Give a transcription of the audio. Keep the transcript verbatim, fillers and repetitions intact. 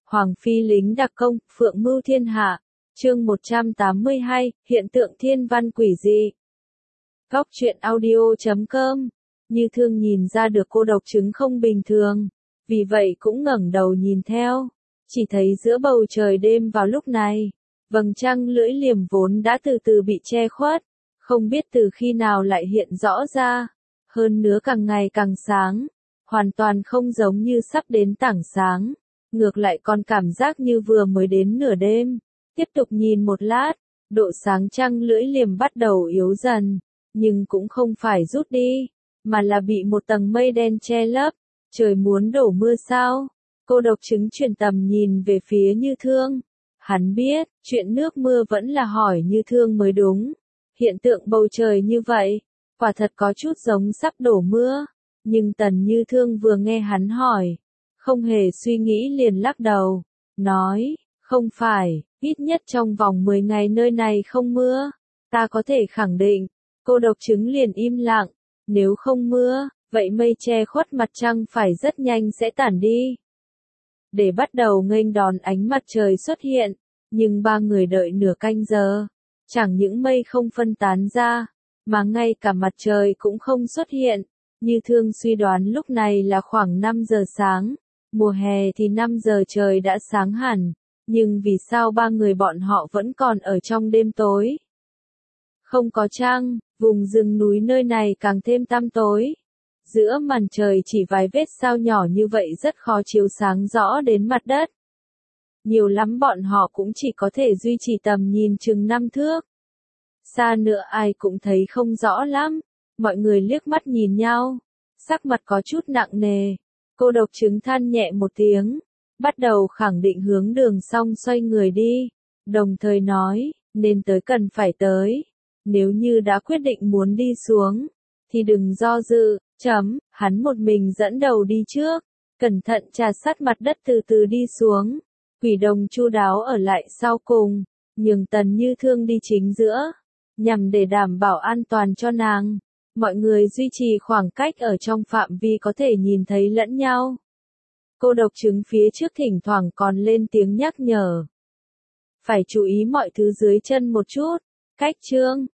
Hoàng phi lính đặc công, phượng mưu thiên hạ. Chương một trăm tám mươi hai, hiện tượng thiên văn quỷ dị. Góc truyện audio chấm com. Như Thương nhìn ra được cô độc chứng không bình thường, vì vậy cũng ngẩng đầu nhìn theo. Chỉ thấy giữa bầu trời đêm vào lúc này, vầng trăng lưỡi liềm vốn đã từ từ bị che khuất, không biết từ khi nào lại hiện rõ ra, hơn nữa càng ngày càng sáng, hoàn toàn không giống như sắp đến tảng sáng, ngược lại còn cảm giác như vừa mới đến nửa đêm. Tiếp tục nhìn một lát, độ sáng trăng lưỡi liềm bắt đầu yếu dần, nhưng cũng không phải rút đi, mà là bị một tầng mây đen che lấp. Trời muốn đổ mưa sao? Cô độc chứng chuyển tầm nhìn về phía Như Thương. Hắn biết, chuyện nước mưa vẫn là hỏi Như Thương mới đúng. Hiện tượng bầu trời như vậy, quả thật có chút giống sắp đổ mưa. Nhưng Tần Như Thương vừa nghe hắn hỏi, không hề suy nghĩ liền lắc đầu, nói, không phải, ít nhất trong vòng mười ngày nơi này không mưa. Ta có thể khẳng định. Cô độc chứng liền im lặng, nếu không mưa, vậy mây che khuất mặt trăng phải rất nhanh sẽ tản đi. Để bắt đầu nghênh đón ánh mặt trời xuất hiện, nhưng ba người đợi nửa canh giờ, chẳng những mây không phân tán ra, mà ngay cả mặt trời cũng không xuất hiện. Như Thương suy đoán lúc này là khoảng năm giờ sáng, mùa hè thì năm giờ trời đã sáng hẳn, nhưng vì sao ba người bọn họ vẫn còn ở trong đêm tối? Không có trăng, vùng rừng núi nơi này càng thêm tăm tối. Giữa màn trời chỉ vài vết sao nhỏ như vậy rất khó chiếu sáng rõ đến mặt đất. Nhiều lắm bọn họ cũng chỉ có thể duy trì tầm nhìn chừng năm thước. Xa nữa ai cũng thấy không rõ lắm. Mọi người liếc mắt nhìn nhau, sắc mặt có chút nặng nề. Cô độc chứng than nhẹ một tiếng, bắt đầu khẳng định hướng đường xong xoay người đi, đồng thời nói, nên tới cần phải tới. Nếu như đã quyết định muốn đi xuống, thì đừng do dự, chấm, hắn một mình dẫn đầu đi trước, cẩn thận trà sát mặt đất từ từ đi xuống. Quỷ đồng chu đáo ở lại sau cùng, nhường Tần Như Thương đi chính giữa, nhằm để đảm bảo an toàn cho nàng. Mọi người duy trì khoảng cách ở trong phạm vi có thể nhìn thấy lẫn nhau. Cô độc chứng phía trước thỉnh thoảng còn lên tiếng nhắc nhở. Phải chú ý mọi thứ dưới chân một chút. Cách chương,